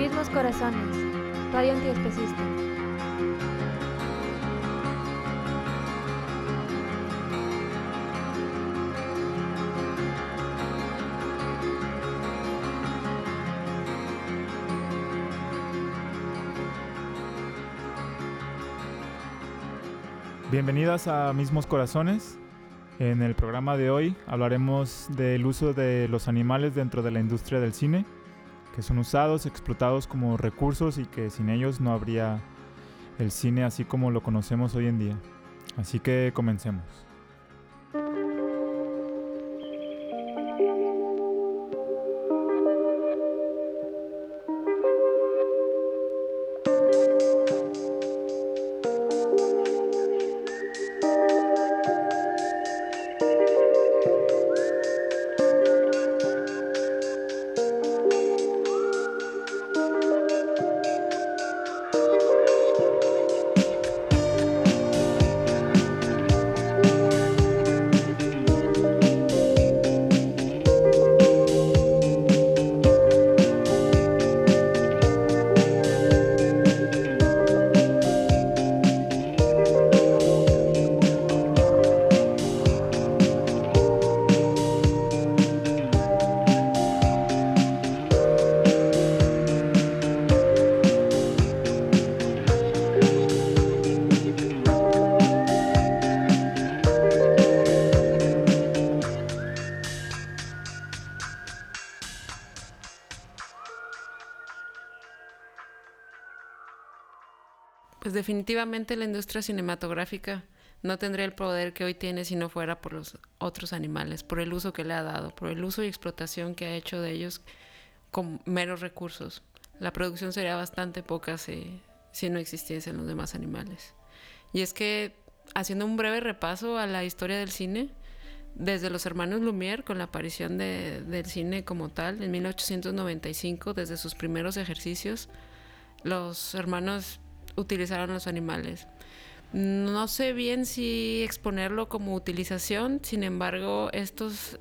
Mismos Corazones, Radio Antiespecista. Bienvenidas a Mismos Corazones. En el programa de hoy hablaremos del uso de los animales dentro de la industria del cine, que son usados, explotados como recursos y que sin ellos no habría el cine así como lo conocemos hoy en día. Así que comencemos. Pues definitivamente la industria cinematográfica no tendría el poder que hoy tiene si no fuera por los otros animales, por el uso que le ha dado, por el uso y explotación que ha hecho de ellos con meros recursos. La producción sería bastante poca si no existiesen los demás animales. Y es que, haciendo un breve repaso a la historia del cine, desde los hermanos Lumière, con la aparición del cine como tal, en 1895, desde sus primeros ejercicios, los hermanos utilizaron los animales. No sé bien si exponerlo como utilización, sin embargo, estos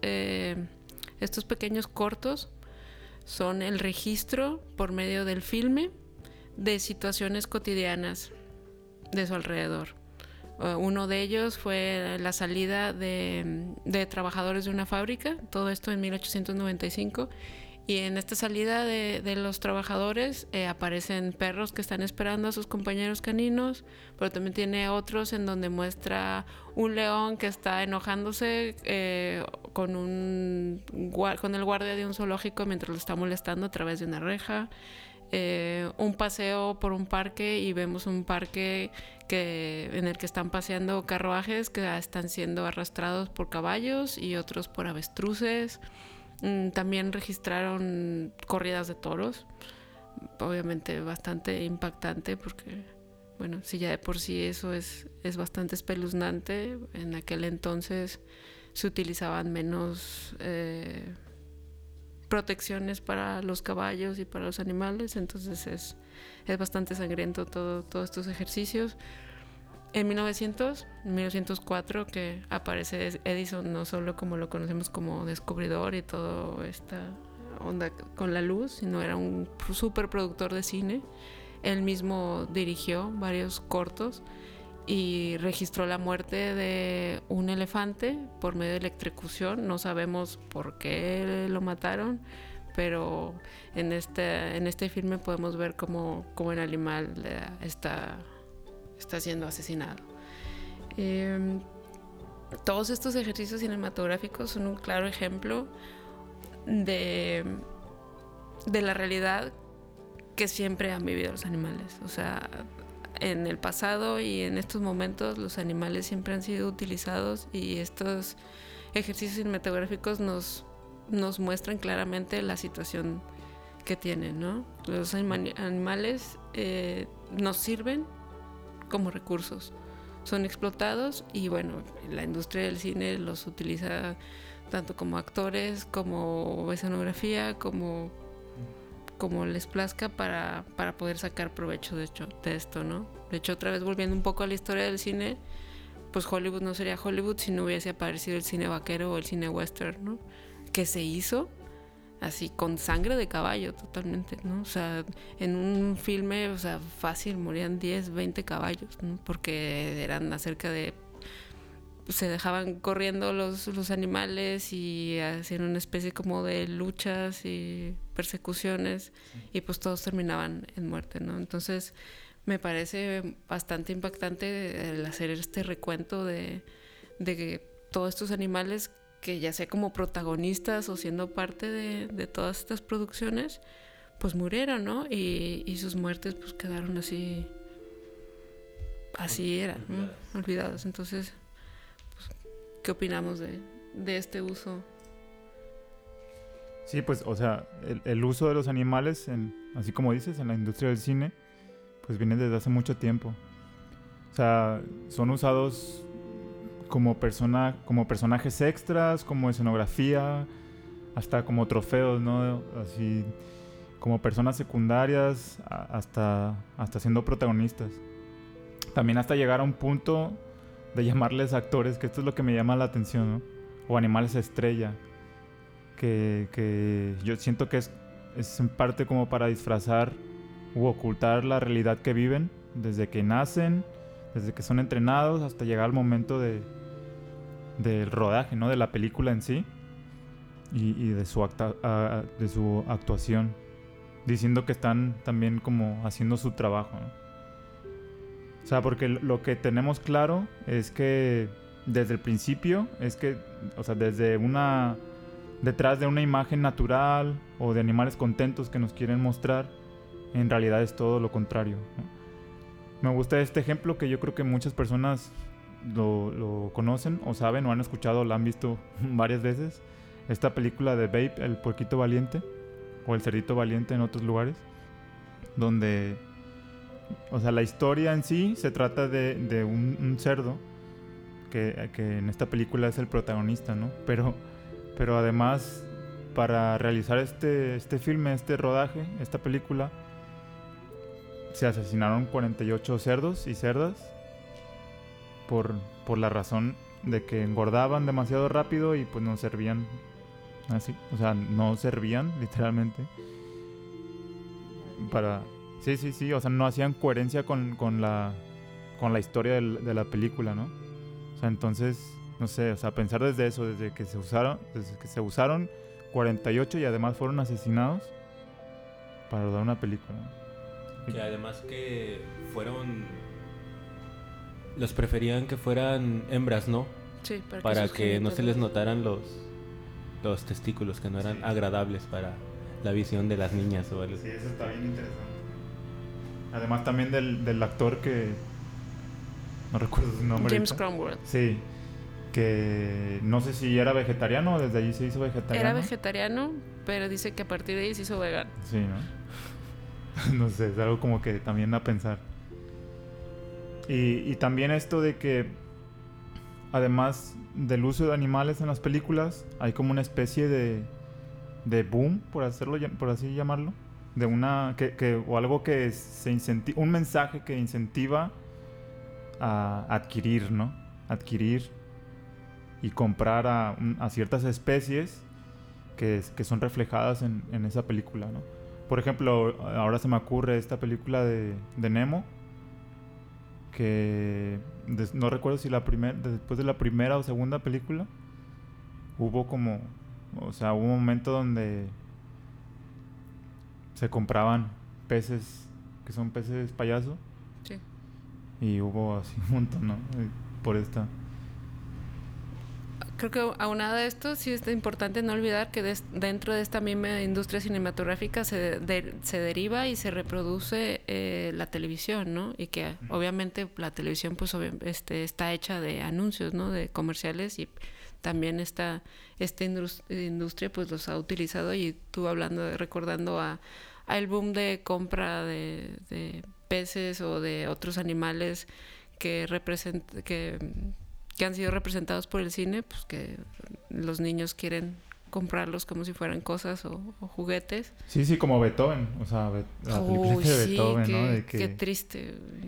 pequeños cortos son el registro por medio del filme de situaciones cotidianas de su alrededor. Uno de ellos fue la salida de trabajadores de una fábrica, todo esto en 1895. Y en esta salida de los trabajadores aparecen perros que están esperando a sus compañeros caninos, pero también tiene otros en donde muestra un león que está enojándose con el guardia de un zoológico mientras lo está molestando a través de una reja. Un paseo por un parque y vemos un parque en el que están paseando carruajes que están siendo arrastrados por caballos y otros por avestruces. También registraron corridas de toros, obviamente bastante impactante porque, bueno, si ya de por sí eso es bastante espeluznante, en aquel entonces se utilizaban menos protecciones para los caballos y para los animales, entonces es bastante sangriento todos estos ejercicios. En 1904, que aparece Edison, no solo como lo conocemos como descubridor y toda esta onda con la luz, sino era un súper productor de cine. Él mismo dirigió varios cortos y registró la muerte de un elefante por medio de electrocución. No sabemos por qué lo mataron, pero en este filme podemos ver cómo el animal está siendo asesinado. Todos estos ejercicios cinematográficos son un claro ejemplo de la realidad que siempre han vivido los animales. O sea, en el pasado y en estos momentos los animales siempre han sido utilizados y estos ejercicios cinematográficos nos muestran claramente la situación que tienen, ¿no? Los animales nos sirven como recursos, son explotados y bueno, la industria del cine los utiliza tanto como actores, como escenografía, como les plazca para poder sacar provecho de esto, ¿no? De hecho, otra vez volviendo un poco a la historia del cine, pues Hollywood no sería Hollywood si no hubiese aparecido el cine vaquero o el cine western, ¿no? Que se hizo así con sangre de caballo totalmente, ¿no? O sea, en un filme, o sea, fácil morían 10, 20 caballos, ¿no? Porque eran acerca de... Se dejaban corriendo los animales y hacían una especie como de luchas y persecuciones, y pues todos terminaban en muerte, ¿no? Entonces me parece bastante impactante el hacer este recuento de que todos estos animales, que ya sea como protagonistas o siendo parte de todas estas producciones, pues murieron, ¿no? Y sus muertes pues quedaron así eran, ¿no? Olvidadas. Entonces, pues, ¿qué opinamos de este uso? Sí, pues, o sea, el uso de los animales, así como dices, en la industria del cine, pues viene desde hace mucho tiempo. O sea, son usados como personajes extras, como escenografía, hasta como trofeos, ¿no? Así como personas secundarias, hasta siendo protagonistas. También hasta llegar a un punto de llamarles actores, que esto es lo que me llama la atención, ¿no? O animales estrella, que yo siento que es en parte como para disfrazar u ocultar la realidad que viven desde que nacen, desde que son entrenados hasta llegar al momento del rodaje, ¿no? De la película en sí y de su actuación, diciendo que están también como haciendo su trabajo, ¿no? O sea, porque lo que tenemos claro es que desde el principio es que, o sea, detrás de una imagen natural o de animales contentos que nos quieren mostrar, en realidad es todo lo contrario, ¿no? Me gusta este ejemplo que yo creo que muchas personas lo conocen o saben o han escuchado o la han visto varias veces. Esta película de Babe, el puerquito valiente, o el cerdito valiente en otros lugares, donde, o sea, la historia en sí se trata de un cerdo que en esta película es el protagonista, ¿no? Pero además, para realizar este filme, este rodaje, esta película, se asesinaron 48 cerdos y cerdas por la razón de que engordaban demasiado rápido y pues no servían así, o sea, no servían literalmente para... Sí, o sea, no hacían coherencia con la historia de la película, ¿no? O sea, entonces, no sé, o sea, pensar desde eso, desde que se usaron 48 y además fueron asesinados para rodar una película, ¿no? Que además que los preferían que fueran hembras, ¿no? Sí, para que no se les notaran los testículos, que no eran agradables para la visión de las niñas o algo. Sí, eso está bien interesante. Además también del actor que no recuerdo su nombre. James Cromwell. Sí, que no sé si era vegetariano o desde allí se hizo vegetariano. Era vegetariano, pero dice que a partir de ahí se hizo vegano. Sí, ¿no? No sé, es algo como que también a pensar. Y también esto de que además del uso de animales en las películas, hay como una especie de boom, por así llamarlo, de una o algo que un mensaje que incentiva a adquirir, ¿no? Adquirir y comprar a ciertas especies que son reflejadas en esa película, ¿no? Por ejemplo, ahora se me ocurre esta película de Nemo, que no recuerdo si después de la primera o segunda película hubo hubo un momento donde se compraban peces que son peces payaso. Sí. Y hubo así un montón, ¿no? Por esta. Creo que aunado a esto sí es importante no olvidar que dentro de esta misma industria cinematográfica se deriva y se reproduce la televisión, ¿no? Y que obviamente la televisión pues está hecha de anuncios, ¿no? De comerciales, y también esta industria pues los ha utilizado, y tú recordando a el boom de compra de peces o de otros animales que han sido representados por el cine, pues que los niños quieren comprarlos como si fueran cosas o juguetes. Sí, como Beethoven, o sea, la película de Beethoven, ¿no? De que qué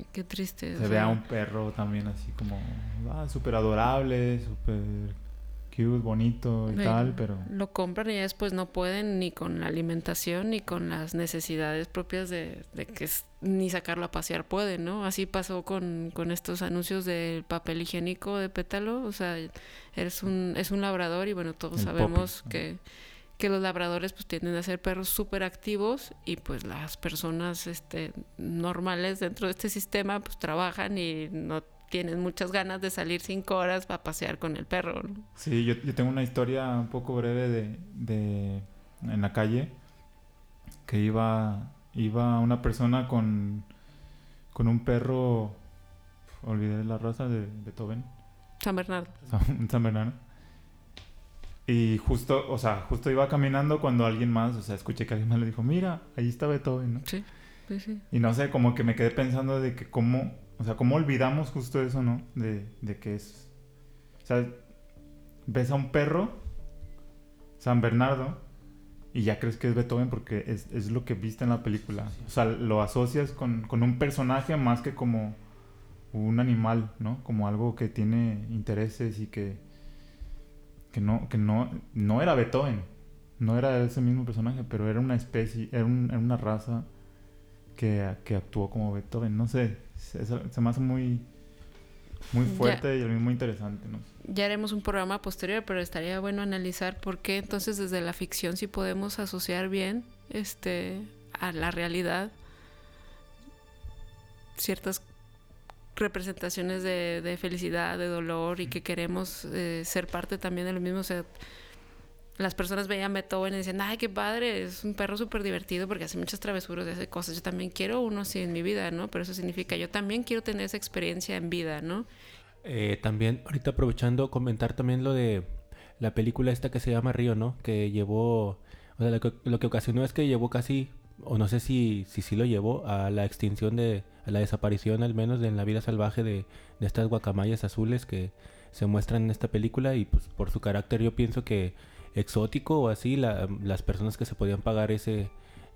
triste. Se ve a un perro también así como súper adorable, súper cute, bonito y tal, pero... Lo compran y ya después no pueden ni con la alimentación ni con las necesidades propias de que ni sacarlo a pasear pueden, ¿no? Así pasó con estos anuncios del papel higiénico de pétalo. O sea, es un labrador y bueno, todos sabemos que los labradores pues tienden a ser perros súper activos y pues las personas normales dentro de este sistema pues trabajan y no tienen muchas ganas de salir 5 horas para pasear con el perro, ¿no? Sí, yo tengo una historia un poco breve en la calle, que iba una persona con un perro, olvidé la raza, de Beethoven. San Bernardo. Un San Bernardo. Y justo iba caminando cuando alguien más, escuché que alguien más le dijo, mira, ahí está Beethoven, ¿no? Sí. Y no sé, como que me quedé pensando de que cómo olvidamos justo eso, ¿no? De que es... O sea, ves a un perro, San Bernardo, y ya crees que es Beethoven porque es lo que viste en la película. O sea, lo asocias con un personaje más que como un animal, ¿no? Como algo que tiene intereses y que no era Beethoven. No era ese mismo personaje, pero era una especie, era una raza que actuó como Beethoven. No sé, se me hace muy fuerte y al mismo interesante, ¿no? Ya haremos un programa posterior, pero estaría bueno analizar por qué entonces desde la ficción sí podemos asociar bien a la realidad ciertas representaciones de felicidad, de dolor y que queremos ser parte también de lo mismo. O sea, las personas veían Beethoven y decían, ay, qué padre, es un perro súper divertido porque hace muchas travesuras y hace cosas. Yo también quiero uno así en mi vida, ¿no? Pero eso significa, yo también quiero tener esa experiencia en vida, ¿no? También, ahorita aprovechando, comentar también lo de la película esta que se llama Río, ¿no? Que llevó, o sea, lo que ocasionó es que llevó casi, o no sé si lo llevó a la extinción a la desaparición al menos en la vida salvaje de estas guacamayas azules que se muestran en esta película, y pues por su carácter yo pienso que exótico o así, las personas que se podían pagar ese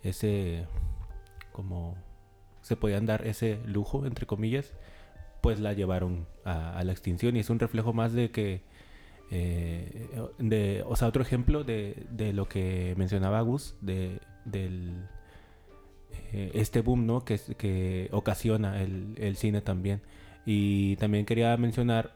como se podían dar ese lujo entre comillas, pues la llevaron a la extinción. Y es un reflejo más de que o sea, otro ejemplo de lo que mencionaba Gus del este boom, ¿no? que ocasiona el cine también. Y también quería mencionar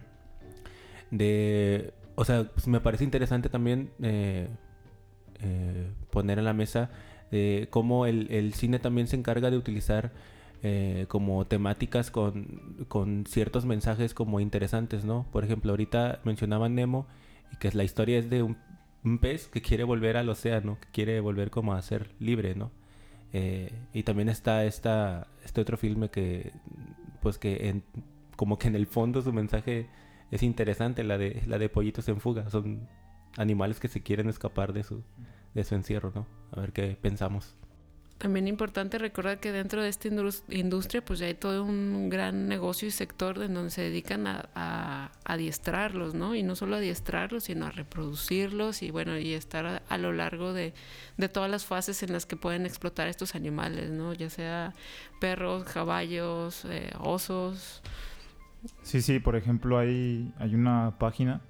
o sea, pues me parece interesante también poner en la mesa cómo el cine también se encarga de utilizar como temáticas con ciertos mensajes como interesantes, ¿no? Por ejemplo, ahorita mencionaban Nemo, y que la historia es de un pez que quiere volver al océano, que quiere volver como a ser libre, ¿no? Y también está este otro filme que pues como que en el fondo su mensaje es interesante, la de Pollitos en Fuga. Son animales que se quieren escapar de su encierro, ¿no? A ver qué pensamos. También importante recordar que dentro de esta industria pues ya hay todo un gran negocio y sector en donde se dedican a adiestrarlos, ¿no? Y no solo adiestrarlos, sino a reproducirlos y bueno, y estar a lo largo de todas las fases en las que pueden explotar estos animales, ¿no? Ya sea perros, caballos, osos. Sí, por ejemplo, hay una página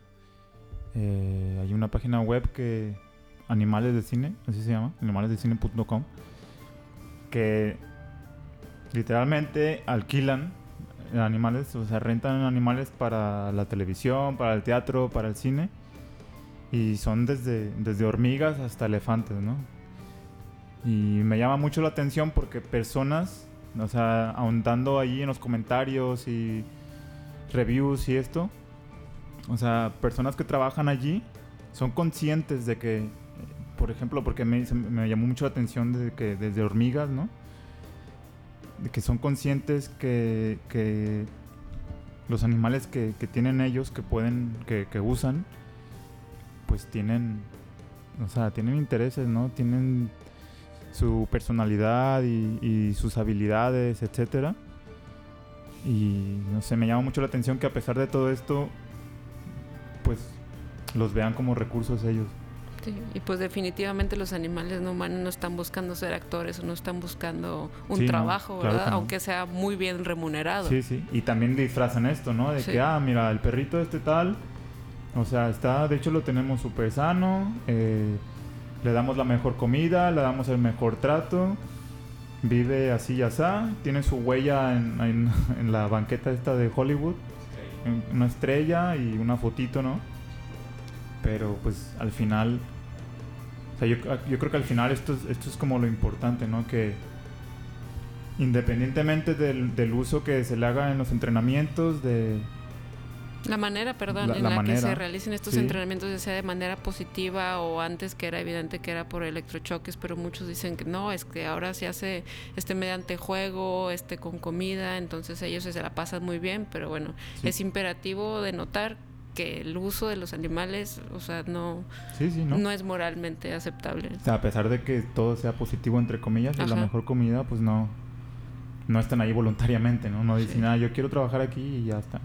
web que Animales de Cine, así se llama, animalesdecine.com, que literalmente alquilan animales, o sea, rentan animales para la televisión, para el teatro, para el cine, y son desde hormigas hasta elefantes, ¿no? Y me llama mucho la atención porque personas, o sea, ahondando ahí en los comentarios y reviews y esto, o sea, personas que trabajan allí son conscientes de que, por ejemplo, porque me llamó mucho la atención de que desde hormigas, ¿no? De que son conscientes que los animales que tienen ellos, que usan, pues tienen intereses, ¿no? Tienen su personalidad y sus habilidades, etcétera. Y no sé, me llama mucho la atención que a pesar de todo esto, pues los vean como recursos ellos. Sí, y pues definitivamente los animales no humanos no están buscando ser actores o no están buscando un trabajo, no, ¿verdad? claro no. Aunque sea muy bien remunerado. Sí, y también disfrazan esto, ¿no? De que, mira, el perrito tal O sea, de hecho lo tenemos súper sano, le damos la mejor comida, le damos el mejor trato, vive así y asá, tiene su huella en la banqueta esta de Hollywood, una estrella y una fotito, ¿no? Pero pues al final, o sea, yo creo que al final esto es como lo importante, ¿no? Que independientemente del uso que se le haga en los entrenamientos, la manera, perdón, en la que se realicen estos entrenamientos, ya sea de manera positiva o antes que era evidente que era por electrochoques, pero muchos dicen que no, es que ahora se hace mediante juego, con comida, entonces ellos se la pasan muy bien, pero bueno, es imperativo de notar que el uso de los animales, o sea, no es moralmente aceptable. O sea, a pesar de que todo sea positivo, entre comillas, y la mejor comida, pues no están ahí voluntariamente, ¿no? No dicen, yo quiero trabajar aquí y ya están.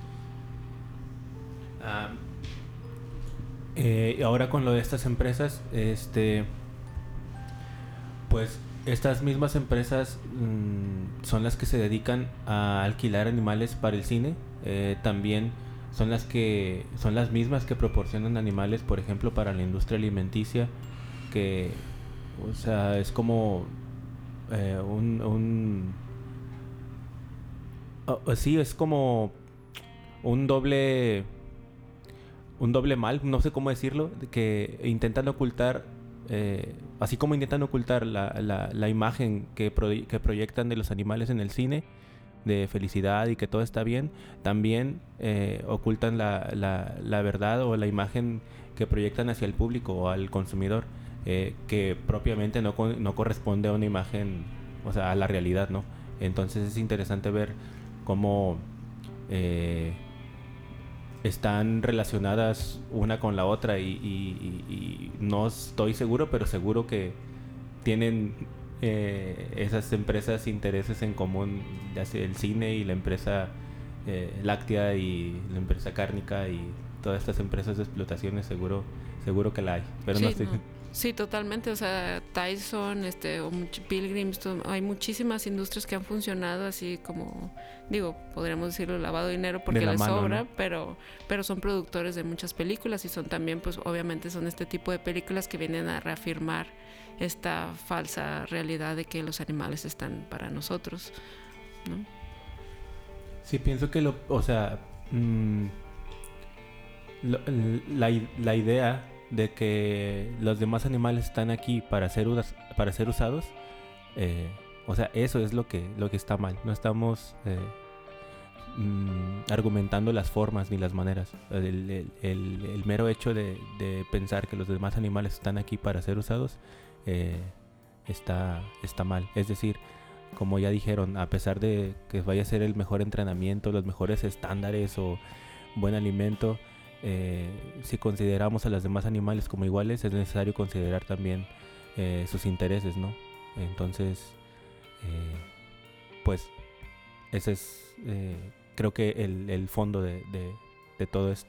Ahora con lo de estas empresas, pues estas mismas empresas son las que se dedican a alquilar animales para el cine. También son las mismas que proporcionan animales, por ejemplo, para la industria alimenticia, que, o sea, es como sí, es como un doble mal, no sé cómo decirlo, que intentan ocultar, así como intentan ocultar la imagen que proyectan de los animales en el cine, de felicidad y que todo está bien, también ocultan la verdad o la imagen que proyectan hacia el público o al consumidor, que propiamente no corresponde a una imagen, o sea, a la realidad, ¿no? Entonces es interesante ver cómo están relacionadas una con la otra y no estoy seguro, pero seguro que tienen esas empresas intereses en común, ya sea el cine y la empresa láctea y la empresa cárnica y todas estas empresas de explotaciones, seguro que la hay, pero no estoy... Sí, totalmente, o sea, Tyson, o Pilgrims, hay muchísimas industrias que han funcionado así como, podríamos decirlo, lavado de dinero porque les sobra, ¿no? pero son productores de muchas películas y son también, pues obviamente son este tipo de películas que vienen a reafirmar esta falsa realidad de que los animales están para nosotros, ¿no? Sí, pienso que la idea de que los demás animales están aquí para ser usados, o sea, eso es lo que está mal. No estamos argumentando las formas ni las maneras. El mero hecho de pensar que los demás animales están aquí para ser usados está mal. Es decir, como ya dijeron, a pesar de que vaya a ser el mejor entrenamiento, los mejores estándares o buen alimento, si consideramos a los demás animales como iguales, es necesario considerar también sus intereses, ¿no? Entonces, pues, ese es, creo que el fondo de todo esto.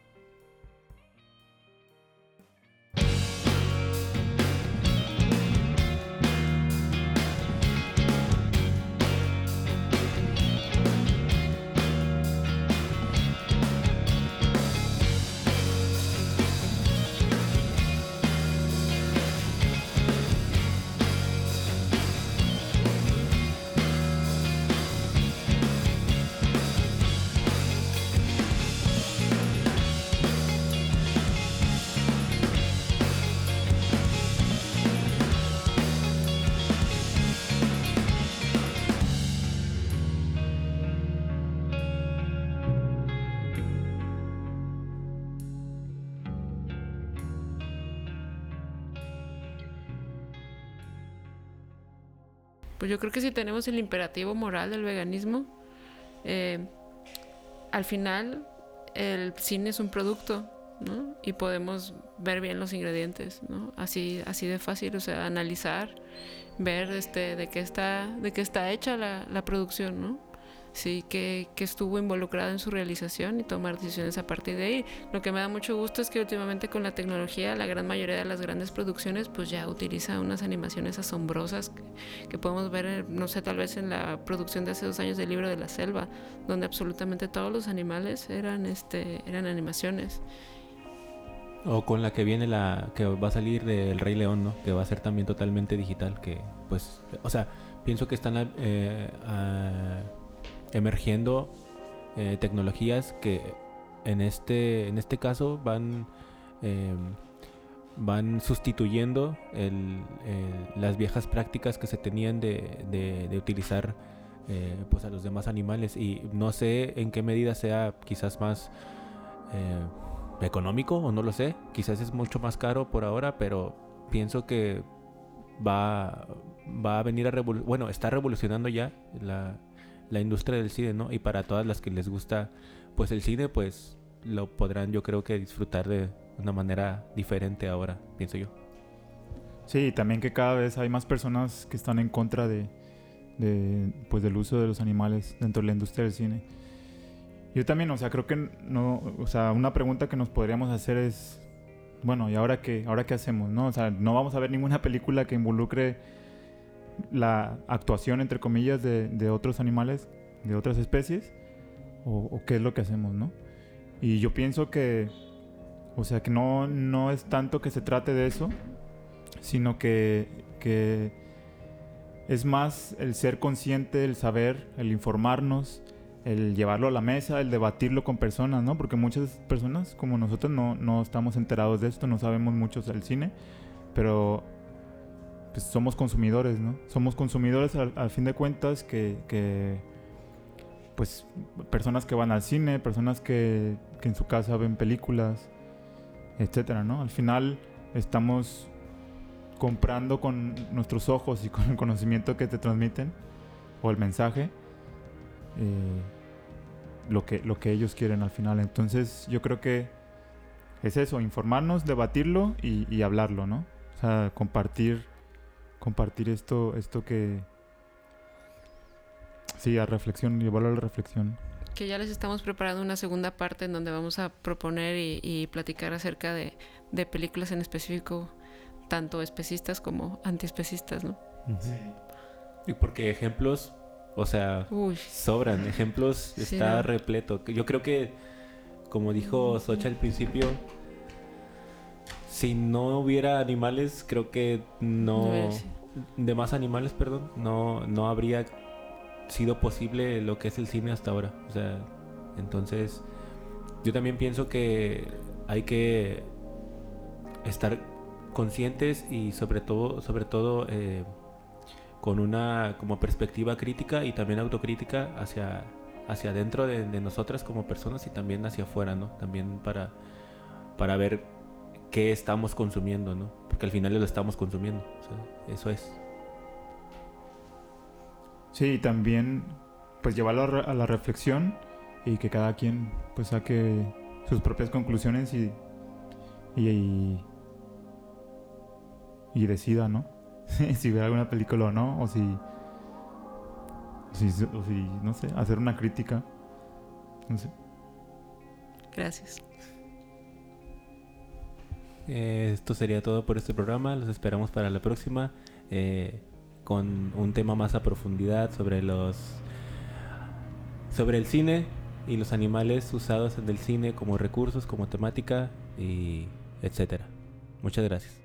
Pues yo creo que si tenemos el imperativo moral del veganismo, al final el cine es un producto, ¿no? Y podemos ver bien los ingredientes, ¿no? Así de fácil, o sea, analizar, ver de qué está hecha la producción, ¿no? sí, que estuvo involucrado en su realización y tomar decisiones a partir de ahí. Lo que me da mucho gusto es que últimamente con la tecnología la gran mayoría de las grandes producciones pues ya utiliza unas animaciones asombrosas que podemos ver, no sé, tal vez en la producción de hace 2 años del Libro de la Selva, donde absolutamente todos los animales eran animaciones. O con la que viene que va a salir del Rey León, ¿no? Que va a ser también totalmente digital, que pues, o sea, pienso que están emergiendo tecnologías que en este caso van sustituyendo las viejas prácticas que se tenían de utilizar pues a los demás animales, y no sé en qué medida sea quizás más económico, o no lo sé, quizás es mucho más caro por ahora, pero pienso que va a venir está revolucionando ya la industria del cine, ¿no? Y para todas las que les gusta pues el cine, pues lo podrán, yo creo que disfrutar de una manera diferente ahora, pienso yo. Sí, también que cada vez hay más personas que están en contra pues del uso de los animales dentro de la industria del cine. Yo también, o sea, creo que no, o sea, una pregunta que nos podríamos hacer es, bueno, ¿y ahora qué hacemos, no? O sea, no vamos a ver ninguna película que involucre la actuación, entre comillas, de otros animales, de otras especies, o qué es lo que hacemos, ¿no? Y yo pienso que, o sea, que no es tanto que se trate de eso, sino que es más el ser consciente, el saber, el informarnos, el llevarlo a la mesa, el debatirlo con personas, ¿no? Porque muchas personas como nosotros no estamos enterados de esto, no sabemos mucho del cine, pero pues somos consumidores, ¿no? Somos consumidores al fin de cuentas que pues personas que van al cine, personas que en su casa ven películas, etcétera, ¿no? Al final estamos comprando con nuestros ojos y con el conocimiento que te transmiten o el mensaje lo que ellos quieren al final. Entonces yo creo que es eso, informarnos, debatirlo y hablarlo, ¿no? O sea, compartir esto que sí, a reflexión, llevarlo a la reflexión. Que ya les estamos preparando una segunda parte en donde vamos a proponer y platicar acerca de películas en específico, tanto especistas como antiespecistas, ¿no? Sí. Y porque ejemplos, o sea, sobran. Ejemplos, sí, está ¿no? repleto. Yo creo que, como dijo Xocha al principio, si no hubiera animales, creo que de más animales, perdón, no habría sido posible lo que es el cine hasta ahora. O sea, entonces yo también pienso que hay que estar conscientes y sobre todo con una como perspectiva crítica y también autocrítica hacia adentro de nosotras como personas y también hacia afuera, ¿no? También para ver qué estamos consumiendo, ¿no? Porque al final lo estamos consumiendo, o sea, eso es. Sí, también pues llevarlo a la reflexión y que cada quien pues saque sus propias conclusiones y decida, ¿no? Si ver alguna película o no, o si no sé, hacer una crítica, no sé. Gracias. Esto sería todo por este programa. Los esperamos para la próxima con un tema más a profundidad sobre el cine y los animales usados en el cine como recursos, como temática y etcétera. Muchas gracias.